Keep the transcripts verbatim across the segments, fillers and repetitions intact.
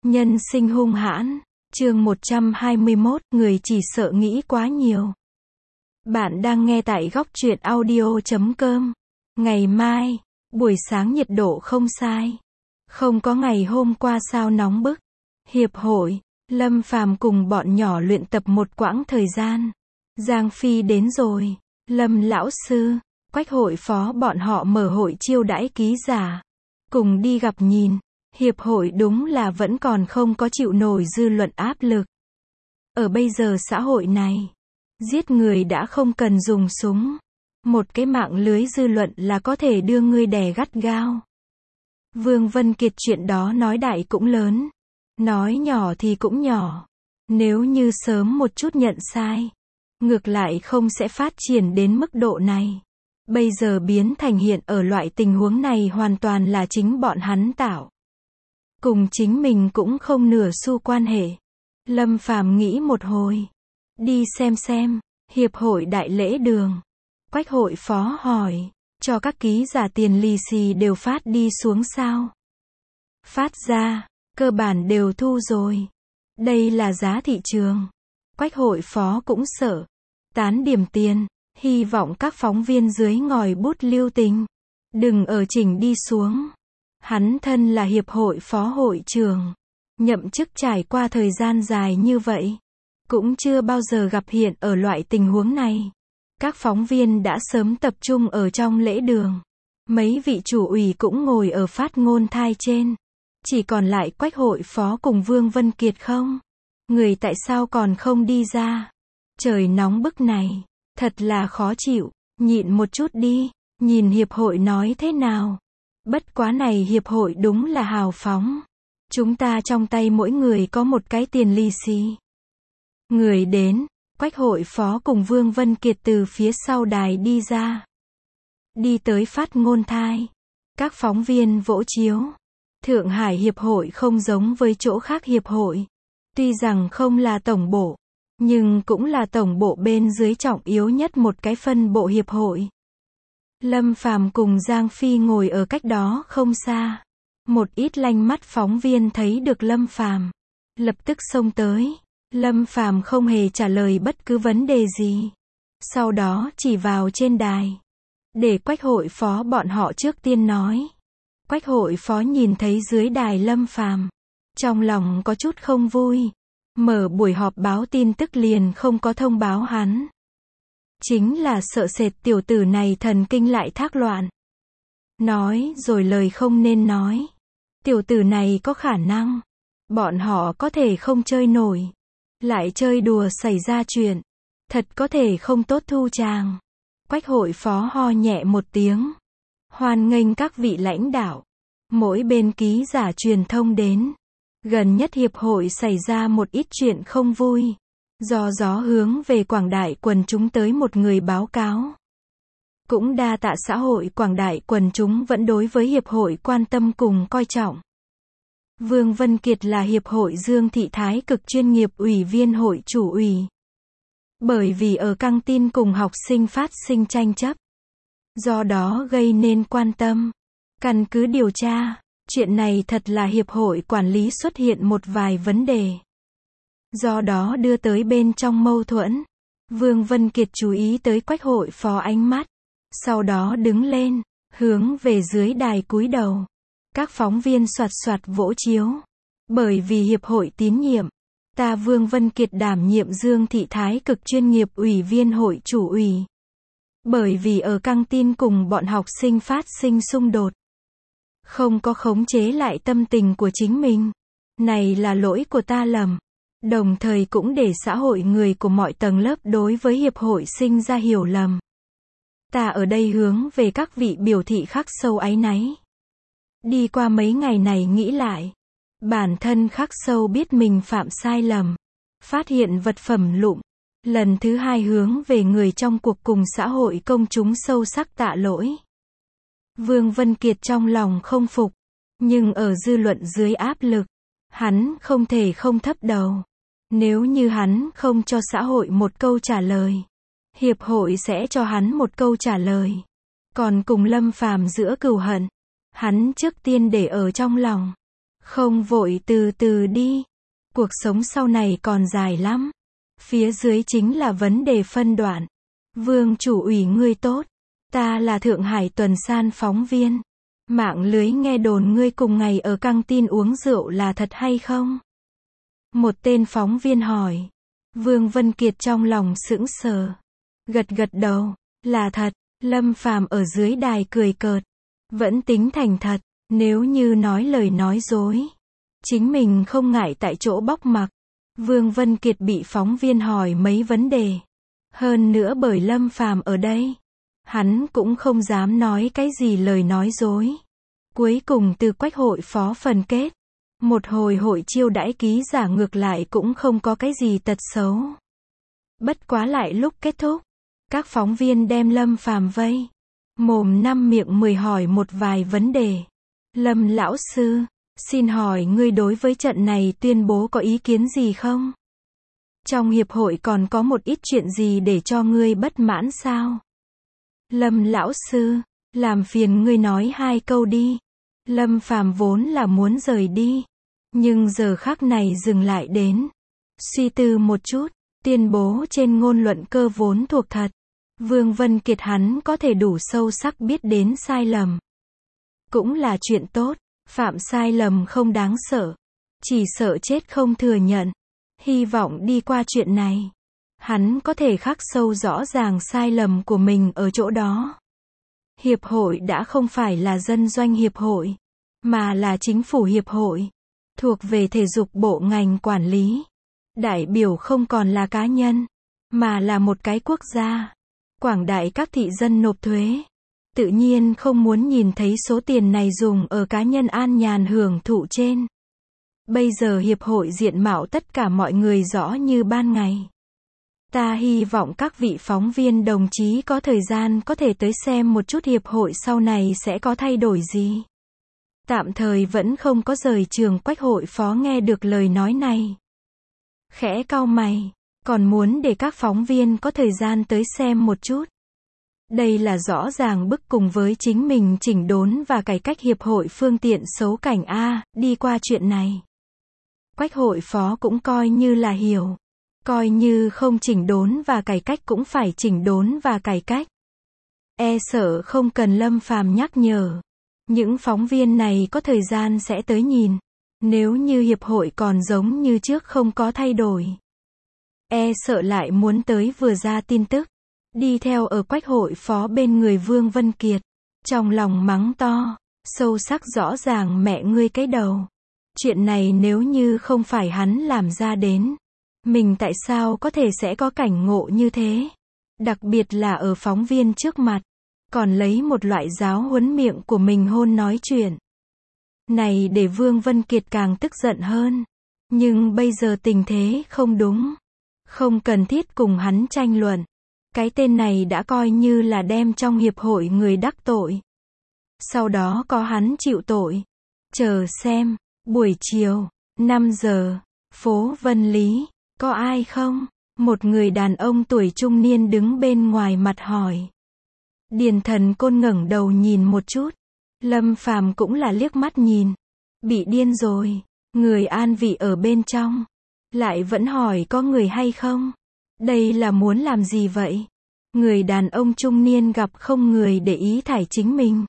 Nhân sinh hung hãn, chương một trăm hai mươi mốt, người chỉ sợ nghĩ quá nhiều. Bạn đang nghe tại góc truyện audio chấm com. Ngày mai, buổi sáng nhiệt độ không sai. Không có ngày hôm qua sao nóng bức. Hiệp hội, Lâm Phàm cùng bọn nhỏ luyện tập một quãng thời gian. Giang Phi đến rồi, Lâm lão sư, Quách hội phó bọn họ mở hội chiêu đãi ký giả. Cùng đi gặp nhìn. Hiệp hội đúng là vẫn còn không có chịu nổi dư luận áp lực. Ở bây giờ xã hội này, giết người đã không cần dùng súng. Một cái mạng lưới dư luận là có thể đưa ngươi đè gắt gao. Vương Vân Kiệt chuyện đó nói đại cũng lớn, nói nhỏ thì cũng nhỏ. Nếu như sớm một chút nhận sai, ngược lại không sẽ phát triển đến mức độ này. Bây giờ biến thành hiện ở loại tình huống này hoàn toàn là chính bọn hắn tạo. Cùng chính mình cũng không nửa xu quan hệ. Lâm Phàm nghĩ một hồi. Đi xem xem, hiệp hội đại lễ đường. Quách hội phó hỏi, cho các ký giả tiền lì xì đều phát đi xuống sao? Phát ra, cơ bản đều thu rồi. Đây là giá thị trường. Quách hội phó cũng sợ. Tán điểm tiền, hy vọng các phóng viên dưới ngòi bút lưu tình. Đừng ở chỉnh đi xuống. Hắn thân là hiệp hội phó hội trưởng, nhậm chức trải qua thời gian dài như vậy, cũng chưa bao giờ gặp hiện ở loại tình huống này. Các phóng viên đã sớm tập trung ở trong lễ đường. Mấy vị chủ ủy cũng ngồi ở phát ngôn thai trên. Chỉ còn lại Quách hội phó cùng Vương Vân Kiệt không? Người tại sao còn không đi ra? Trời nóng bức này, thật là khó chịu, nhịn một chút đi, nhìn hiệp hội nói thế nào. Bất quá này hiệp hội đúng là hào phóng. Chúng ta trong tay mỗi người có một cái tiền lì xì. Người đến, Quách hội phó cùng Vương Vân Kiệt từ phía sau đài đi ra. Đi tới phát ngôn thai. Các phóng viên vỗ chiếu. Thượng Hải hiệp hội không giống với chỗ khác hiệp hội. Tuy rằng không là tổng bộ, nhưng cũng là tổng bộ bên dưới trọng yếu nhất một cái phân bộ hiệp hội. Lâm Phàm cùng Giang Phi ngồi ở cách đó không xa. Một ít lanh mắt phóng viên thấy được Lâm Phàm, lập tức xông tới. Lâm Phàm không hề trả lời bất cứ vấn đề gì. Sau đó chỉ vào trên đài. Để Quách hội phó bọn họ trước tiên nói. Quách hội phó nhìn thấy dưới đài Lâm Phàm, trong lòng có chút không vui. Mở buổi họp báo tin tức liền không có thông báo hắn. Chính là sợ sệt tiểu tử này thần kinh lại thác loạn. Nói rồi lời không nên nói. Tiểu tử này có khả năng. Bọn họ có thể không chơi nổi. Lại chơi đùa xảy ra chuyện. Thật có thể không tốt thu chàng. Quách hội phó ho nhẹ một tiếng. Hoan nghênh các vị lãnh đạo. Mỗi bên ký giả truyền thông đến. Gần nhất hiệp hội xảy ra một ít chuyện không vui. Do gió hướng về quảng đại quần chúng tới một người báo cáo. Cũng đa tạ xã hội quảng đại quần chúng vẫn đối với hiệp hội quan tâm cùng coi trọng. Vương Vân Kiệt là hiệp hội Dương Thị Thái Cực chuyên nghiệp ủy viên hội chủ ủy. Bởi vì ở căng tin cùng học sinh phát sinh tranh chấp. Do đó gây nên quan tâm. Căn cứ điều tra, chuyện này thật là hiệp hội quản lý xuất hiện một vài vấn đề. Do đó đưa tới bên trong mâu thuẫn. Vương Vân Kiệt chú ý tới Quách hội phó ánh mắt. Sau đó đứng lên, hướng về dưới đài cúi đầu. Các phóng viên soạt soạt vỗ chiếu. Bởi vì hiệp hội tín nhiệm, ta Vương Vân Kiệt đảm nhiệm Dương Thị Thái Cực chuyên nghiệp ủy viên hội chủ ủy. Bởi vì ở căng tin cùng bọn học sinh phát sinh xung đột. Không có khống chế lại tâm tình của chính mình. Này là lỗi của ta lầm. Đồng thời cũng để xã hội người của mọi tầng lớp đối với hiệp hội sinh ra hiểu lầm. Ta ở đây hướng về các vị biểu thị khắc sâu áy náy. Đi qua mấy ngày này nghĩ lại. Bản thân khắc sâu biết mình phạm sai lầm. Phát hiện vật phẩm lụm. Lần thứ hai hướng về người trong cuộc cùng xã hội công chúng sâu sắc tạ lỗi. Vương Vân Kiệt trong lòng không phục. Nhưng ở dư luận dưới áp lực. Hắn không thể không thấp đầu. Nếu như hắn không cho xã hội một câu trả lời, hiệp hội sẽ cho hắn một câu trả lời. Còn cùng Lâm Phàm giữa cừu hận, hắn trước tiên để ở trong lòng. Không vội, từ từ đi. Cuộc sống sau này còn dài lắm. Phía dưới chính là vấn đề phân đoạn. Vương chủ ủy ngươi tốt. Ta là Thượng Hải Tuần San phóng viên. Mạng lưới nghe đồn ngươi cùng ngày ở căng tin uống rượu là thật hay không? Một tên phóng viên hỏi. Vương Vân Kiệt trong lòng sững sờ. Gật gật đầu. Là thật. Lâm Phàm ở dưới đài cười cợt. Vẫn tính thành thật. Nếu như nói lời nói dối, chính mình không ngại tại chỗ bóc mặc. Vương Vân Kiệt bị phóng viên hỏi mấy vấn đề. Hơn nữa bởi Lâm Phàm ở đây, hắn cũng không dám nói cái gì lời nói dối. Cuối cùng từ Quách hội phó phần kết. Một hồi hội chiêu đãi ký giả ngược lại cũng không có cái gì tật xấu. Bất quá lại lúc kết thúc, các phóng viên đem Lâm Phàm vây. Mồm năm miệng mười hỏi một vài vấn đề. Lâm lão sư, xin hỏi ngươi đối với trận này tuyên bố có ý kiến gì không? Trong hiệp hội còn có một ít chuyện gì để cho ngươi bất mãn sao? Lâm lão sư, làm phiền ngươi nói hai câu đi. Lâm Phàm vốn là muốn rời đi, nhưng giờ khắc này dừng lại đến. Suy tư một chút, tuyên bố trên ngôn luận cơ vốn thuộc thật. Vương Vân Kiệt hắn có thể đủ sâu sắc biết đến sai lầm. Cũng là chuyện tốt, phạm sai lầm không đáng sợ. Chỉ sợ chết không thừa nhận. Hy vọng đi qua chuyện này, hắn có thể khắc sâu rõ ràng sai lầm của mình ở chỗ đó. Hiệp hội đã không phải là dân doanh hiệp hội, mà là chính phủ hiệp hội, thuộc về thể dục bộ ngành quản lý. Đại biểu không còn là cá nhân, mà là một cái quốc gia. Quảng đại các thị dân nộp thuế, tự nhiên không muốn nhìn thấy số tiền này dùng ở cá nhân an nhàn hưởng thụ trên. Bây giờ hiệp hội diện mạo tất cả mọi người rõ như ban ngày. Ta hy vọng các vị phóng viên đồng chí có thời gian có thể tới xem một chút hiệp hội sau này sẽ có thay đổi gì. Tạm thời vẫn không có rời trường. Quách hội phó nghe được lời nói này, khẽ cau mày, còn muốn để các phóng viên có thời gian tới xem một chút. Đây là rõ ràng bức cùng với chính mình chỉnh đốn và cải cách hiệp hội phương tiện xấu cảnh A, đi qua chuyện này. Quách hội phó cũng coi như là hiểu. Coi như không chỉnh đốn và cải cách cũng phải chỉnh đốn và cải cách. E sợ không cần Lâm Phàm nhắc nhở. Những phóng viên này có thời gian sẽ tới nhìn. Nếu như hiệp hội còn giống như trước không có thay đổi, e sợ lại muốn tới vừa ra tin tức. Đi theo ở Quách hội phó bên người Vương Vân Kiệt. Trong lòng mắng to, sâu sắc rõ ràng mẹ ngươi cái đầu. Chuyện này nếu như không phải hắn làm ra đến, mình tại sao có thể sẽ có cảnh ngộ như thế? Đặc biệt là ở phóng viên trước mặt, còn lấy một loại giáo huấn miệng của mình hôn nói chuyện. Này để Vương Vân Kiệt càng tức giận hơn. Nhưng bây giờ tình thế không đúng. Không cần thiết cùng hắn tranh luận. Cái tên này đã coi như là đem trong hiệp hội người đắc tội. Sau đó có hắn chịu tội. Chờ xem, buổi chiều, năm giờ, phố Vân Lý, có ai không? Một người đàn ông tuổi trung niên đứng bên ngoài mặt hỏi. Điền Thần Côn ngẩng đầu nhìn một chút. Lâm Phàm cũng là liếc mắt nhìn. Bị điên rồi. Người an vị ở bên trong. Lại vẫn hỏi có người hay không? Đây là muốn làm gì vậy? Người đàn ông trung niên gặp không người để ý thải chính mình.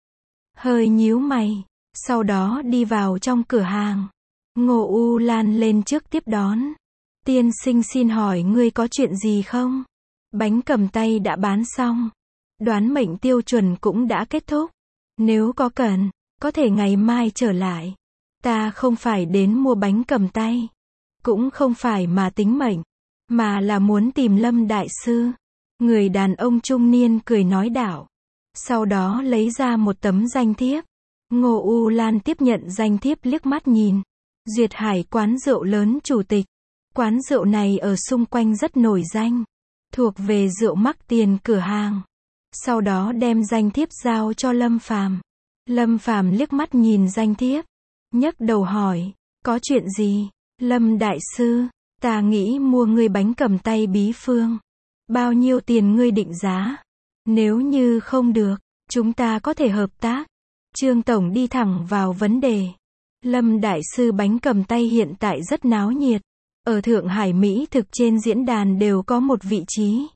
Hơi nhíu mày. Sau đó đi vào trong cửa hàng. Ngô U Lan lên trước tiếp đón. Tiên sinh xin hỏi ngươi có chuyện gì không? Bánh cầm tay đã bán xong. Đoán mệnh tiêu chuẩn cũng đã kết thúc. Nếu có cần, có thể ngày mai trở lại. Ta không phải đến mua bánh cầm tay. Cũng không phải mà tính mệnh. Mà là muốn tìm Lâm đại sư. Người đàn ông trung niên cười nói đạo. Sau đó lấy ra một tấm danh thiếp. Ngô U Lan tiếp nhận danh thiếp liếc mắt nhìn. Duyệt Hải quán rượu lớn chủ tịch. Quán rượu này ở xung quanh rất nổi danh. Thuộc về rượu mắc tiền cửa hàng. Sau đó đem danh thiếp giao cho Lâm Phàm. Lâm Phàm liếc mắt nhìn danh thiếp. Nhấc đầu hỏi. Có chuyện gì? Lâm đại sư, ta nghĩ mua ngươi bánh cầm tay bí phương. Bao nhiêu tiền ngươi định giá? Nếu như không được, chúng ta có thể hợp tác. Trương Tổng đi thẳng vào vấn đề. Lâm Đại Sư bánh cầm tay hiện tại rất náo nhiệt. Ở Thượng Hải Mỹ thực trên diễn đàn đều có một vị trí.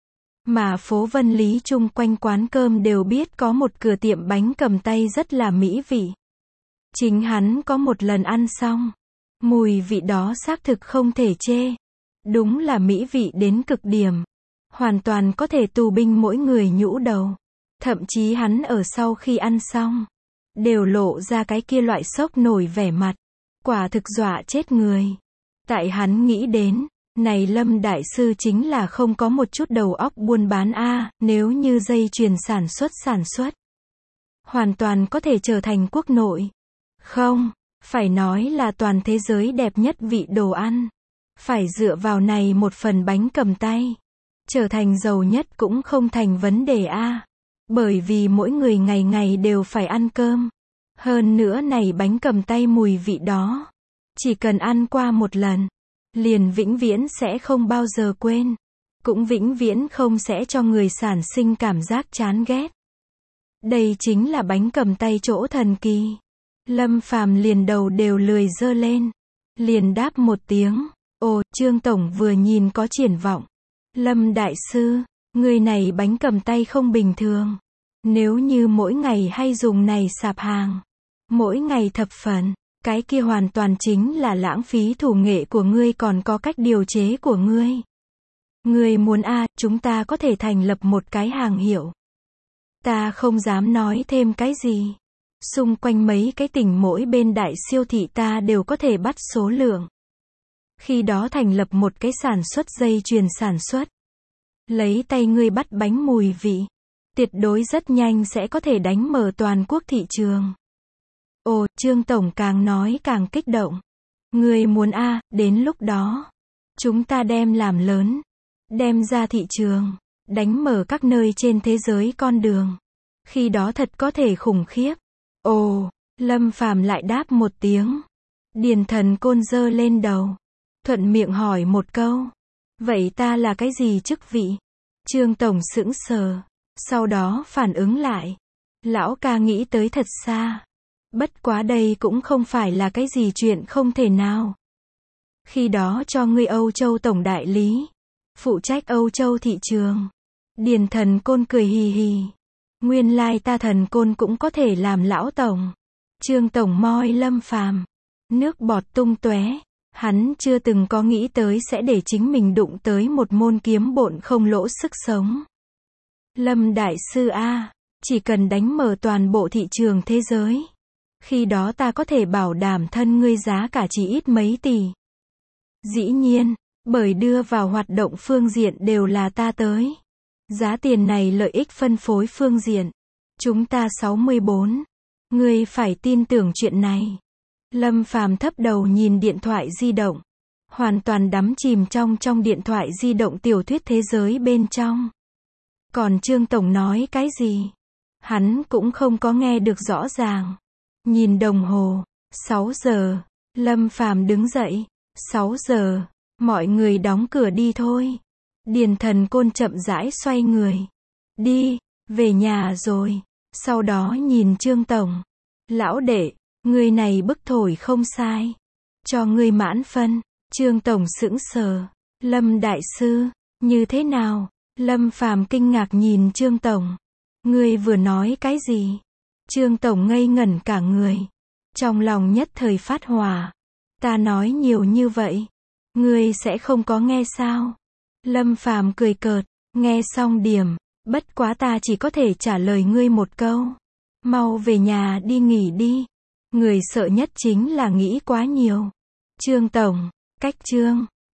Mà phố Vân Lý chung quanh quán cơm đều biết có một cửa tiệm bánh cầm tay rất là mỹ vị. Chính hắn có một lần ăn xong. Mùi vị đó xác thực không thể chê. Đúng là mỹ vị đến cực điểm. Hoàn toàn có thể tù binh mỗi người nhũ đầu. Thậm chí hắn ở sau khi ăn xong, đều lộ ra cái kia loại sốc nổi vẻ mặt. Quả thực dọa chết người. Tại hắn nghĩ đến, này Lâm Đại Sư chính là không có một chút đầu óc buôn bán a, nếu như dây chuyền sản xuất sản xuất. Hoàn toàn có thể trở thành quốc nội. Không, phải nói là toàn thế giới đẹp nhất vị đồ ăn. Phải dựa vào này một phần bánh cầm tay. Trở thành giàu nhất cũng không thành vấn đề a. Bởi vì mỗi người ngày ngày đều phải ăn cơm. Hơn nữa này bánh cầm tay mùi vị đó. Chỉ cần ăn qua một lần, liền vĩnh viễn sẽ không bao giờ quên. Cũng vĩnh viễn không sẽ cho người sản sinh cảm giác chán ghét. Đây chính là bánh cầm tay chỗ thần kỳ. Lâm Phàm liền đầu đều lười dơ lên. Liền đáp một tiếng. Ồ, Trương Tổng vừa nhìn có triển vọng. Lâm Đại Sư, người này bánh cầm tay không bình thường. Nếu như mỗi ngày hay dùng này sạp hàng, mỗi ngày thập phần, cái kia hoàn toàn chính là lãng phí thủ nghệ của ngươi còn có cách điều chế của ngươi. Ngươi muốn a, à, chúng ta có thể thành lập một cái hàng hiệu. Ta không dám nói thêm cái gì. Xung quanh mấy cái tỉnh mỗi bên đại siêu thị ta đều có thể bắt số lượng. Khi đó thành lập một cái sản xuất dây chuyền sản xuất. Lấy tay ngươi bắt bánh mùi vị. Tuyệt đối rất nhanh sẽ có thể đánh mở toàn quốc thị trường. Ồ, Trương Tổng càng nói càng kích động. Ngươi muốn a, à, đến lúc đó, chúng ta đem làm lớn. Đem ra thị trường. Đánh mở các nơi trên thế giới con đường. Khi đó thật có thể khủng khiếp. Ồ, Lâm Phàm lại đáp một tiếng. Điền Thần Côn giơ lên đầu. Thuận miệng hỏi một câu. Vậy ta là cái gì chức vị? Trương Tổng sững sờ. Sau đó phản ứng lại. Lão ca nghĩ tới thật xa. Bất quá đây cũng không phải là cái gì chuyện không thể nào. Khi đó cho ngươi Âu Châu Tổng Đại Lý. Phụ trách Âu Châu thị trường. Điền Thần Côn cười hì hì. Nguyên lai ta Thần Côn cũng có thể làm lão tổng. Trương Tổng moi Lâm Phàm. Nước bọt tung tóe. Hắn chưa từng có nghĩ tới sẽ để chính mình đụng tới một môn kiếm bộn không lỗ sức sống. Lâm Đại Sư a, chỉ cần đánh mở toàn bộ thị trường thế giới. Khi đó ta có thể bảo đảm thân ngươi giá cả chỉ ít mấy tỷ. Dĩ nhiên, bởi đưa vào hoạt động phương diện đều là ta tới. Giá tiền này lợi ích phân phối phương diện. Chúng ta sáu mươi bốn. Ngươi phải tin tưởng chuyện này. Lâm Phàm thấp đầu nhìn điện thoại di động. Hoàn toàn đắm chìm trong trong điện thoại di động tiểu thuyết thế giới bên trong. Còn Trương Tổng nói cái gì? Hắn cũng không có nghe được rõ ràng. Nhìn đồng hồ. sáu giờ. Lâm Phàm đứng dậy. sáu giờ. Mọi người đóng cửa đi thôi. Điền Thần Côn chậm rãi xoay người. Đi, về nhà rồi. Sau đó nhìn Trương Tổng. Lão đệ, người này bức thổi không sai. Cho ngươi mãn phân. Trương Tổng sững sờ. Lâm Đại Sư, như thế nào? Lâm Phàm kinh ngạc nhìn Trương Tổng. Ngươi vừa nói cái gì? Trương Tổng ngây ngẩn cả người. Trong lòng nhất thời phát hỏa. Ta nói nhiều như vậy. Ngươi sẽ không có nghe sao? Lâm Phàm cười cợt. Nghe xong điểm. Bất quá ta chỉ có thể trả lời ngươi một câu. Mau về nhà đi nghỉ đi. Người sợ nhất chính là nghĩ quá nhiều. Trương Tổng, cách Trương.